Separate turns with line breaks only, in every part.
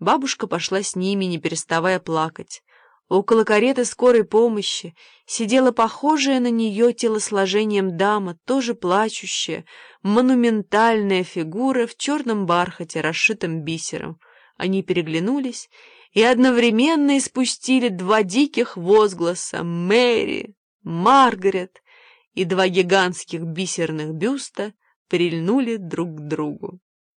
Бабушка пошла с ними, не переставая плакать. Около кареты скорой помощи сидела похожая на нее телосложением дама, тоже плачущая, монументальная фигура в черном бархате, расшитом бисером. Они переглянулись и одновременно испустили два диких возгласа «Мэри! Маргарет!» и два гигантских бисерных бюста прильнули друг к другу.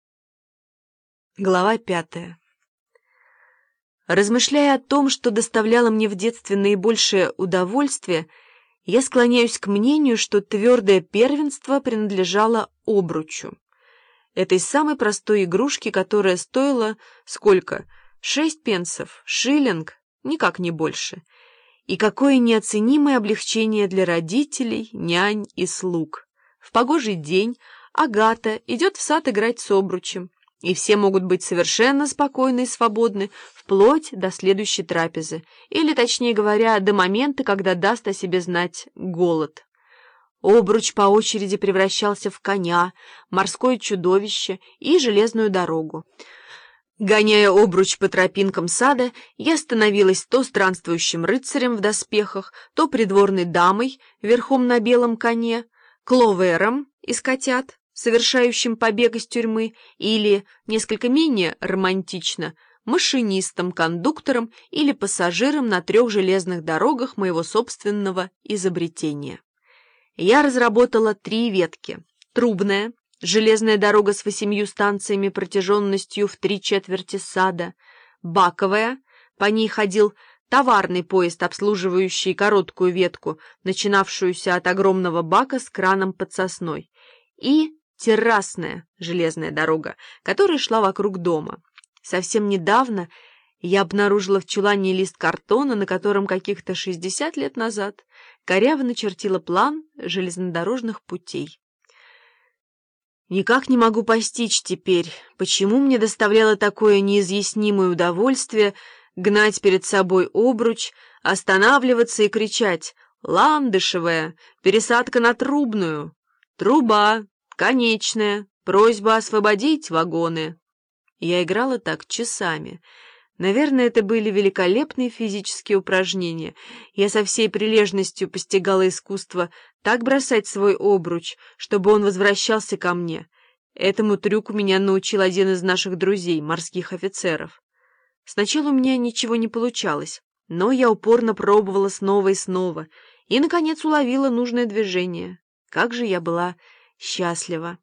Глава 5. Размышляя о том, что доставляло мне в детстве наибольшее удовольствие, я склоняюсь к мнению, что твердое первенство принадлежало обручу. Этой самой простой игрушке, которая стоила сколько? 6 пенсов, шиллинг, никак не больше. И какое неоценимое облегчение для родителей, нянь и слуг. В погожий день Агата идет в сад играть с обручем, и все могут быть совершенно спокойны и свободны вплоть до следующей трапезы, или, точнее говоря, до момента, когда даст о себе знать голод. Обруч по очереди превращался в коня, морское чудовище и железную дорогу. Гоняя обруч по тропинкам сада, я становилась то странствующим рыцарем в доспехах, то придворной дамой верхом на белом коне, кловером из котят, совершающим побег из тюрьмы, или, несколько менее романтично, машинистом, кондуктором или пассажиром на 3 железных дорогах моего собственного изобретения. Я разработала 3 ветки. Трубная, железная дорога с 8 станциями протяженностью в 3/4 сада. Баковая, по ней ходил товарный поезд, обслуживающий короткую ветку, начинавшуюся от огромного бака с краном под сосной. И террасная железная дорога, которая шла вокруг дома. Совсем недавно я обнаружила в чулане лист картона, на котором каких-то 60 лет назад коряво начертила план железнодорожных путей. Никак не могу постичь теперь, почему мне доставляло такое неизъяснимое удовольствие гнать перед собой обруч, останавливаться и кричать «Ландышевая! Пересадка на Трубную! Труба! Конечная! Просьба освободить вагоны!» Я играла так часами. Наверное, это были великолепные физические упражнения. Я со всей прилежностью постигала искусство так бросать свой обруч, чтобы он возвращался ко мне. Этому трюку меня научил один из наших друзей, морских офицеров. Сначала у меня ничего не получалось, но я упорно пробовала снова и снова, и, наконец, уловила нужное движение. Как же я была счастлива!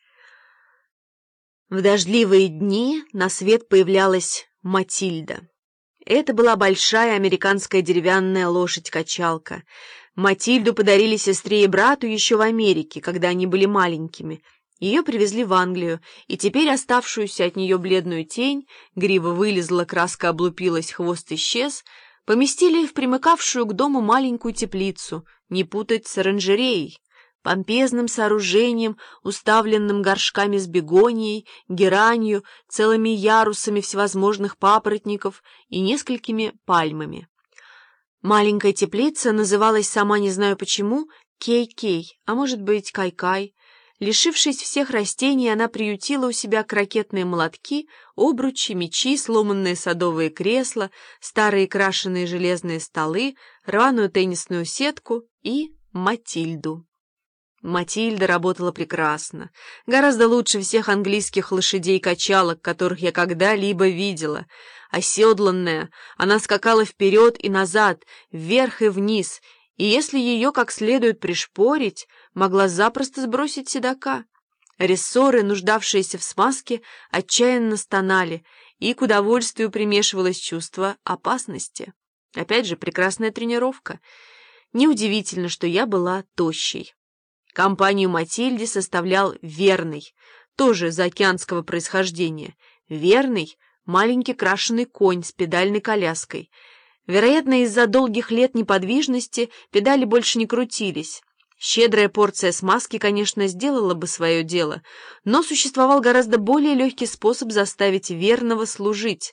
В дождливые дни на свет появлялась Матильда. Это была большая американская деревянная лошадь-качалка. Матильду подарили сестре и брату еще в Америке, когда они были маленькими. Ее привезли в Англию, и теперь оставшуюся от нее бледную тень, грива вылезла, краска облупилась, хвост исчез, поместили в примыкавшую к дому маленькую теплицу, не путать с оранжереей, помпезным сооружением, уставленным горшками с бегонией, геранью, целыми ярусами всевозможных папоротников и несколькими пальмами. Маленькая теплица называлась, сама не знаю почему, Кей-Кей, а может быть Кай-Кай. Лишившись всех растений, она приютила у себя крокетные молотки, обручи, мечи, сломанные садовые кресла, старые крашеные железные столы, рваную теннисную сетку и Матильду. Матильда работала прекрасно, гораздо лучше всех английских лошадей-качалок, которых я когда-либо видела. Оседланная, она скакала вперед и назад, вверх и вниз, и если ее как следует пришпорить, могла запросто сбросить седока. Рессоры, нуждавшиеся в смазке, отчаянно стонали, и к удовольствию примешивалось чувство опасности. Опять же, прекрасная тренировка. Неудивительно, что я была тощей. Компанию Матильде составлял Верный, тоже заокеанского происхождения. Верный — маленький крашеный конь с педальной коляской. Вероятно, из-за долгих лет неподвижности педали больше не крутились. Щедрая порция смазки, конечно, сделала бы свое дело, но существовал гораздо более легкий способ заставить Верного служить.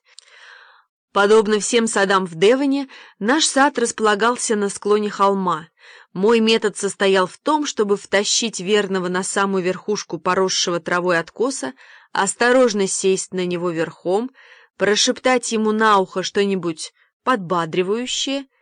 Подобно всем садам в Девоне, наш сад располагался на склоне холма. Мой метод состоял в том, чтобы втащить Верного на самую верхушку поросшего травой откоса, осторожно сесть на него верхом, прошептать ему на ухо что-нибудь подбадривающее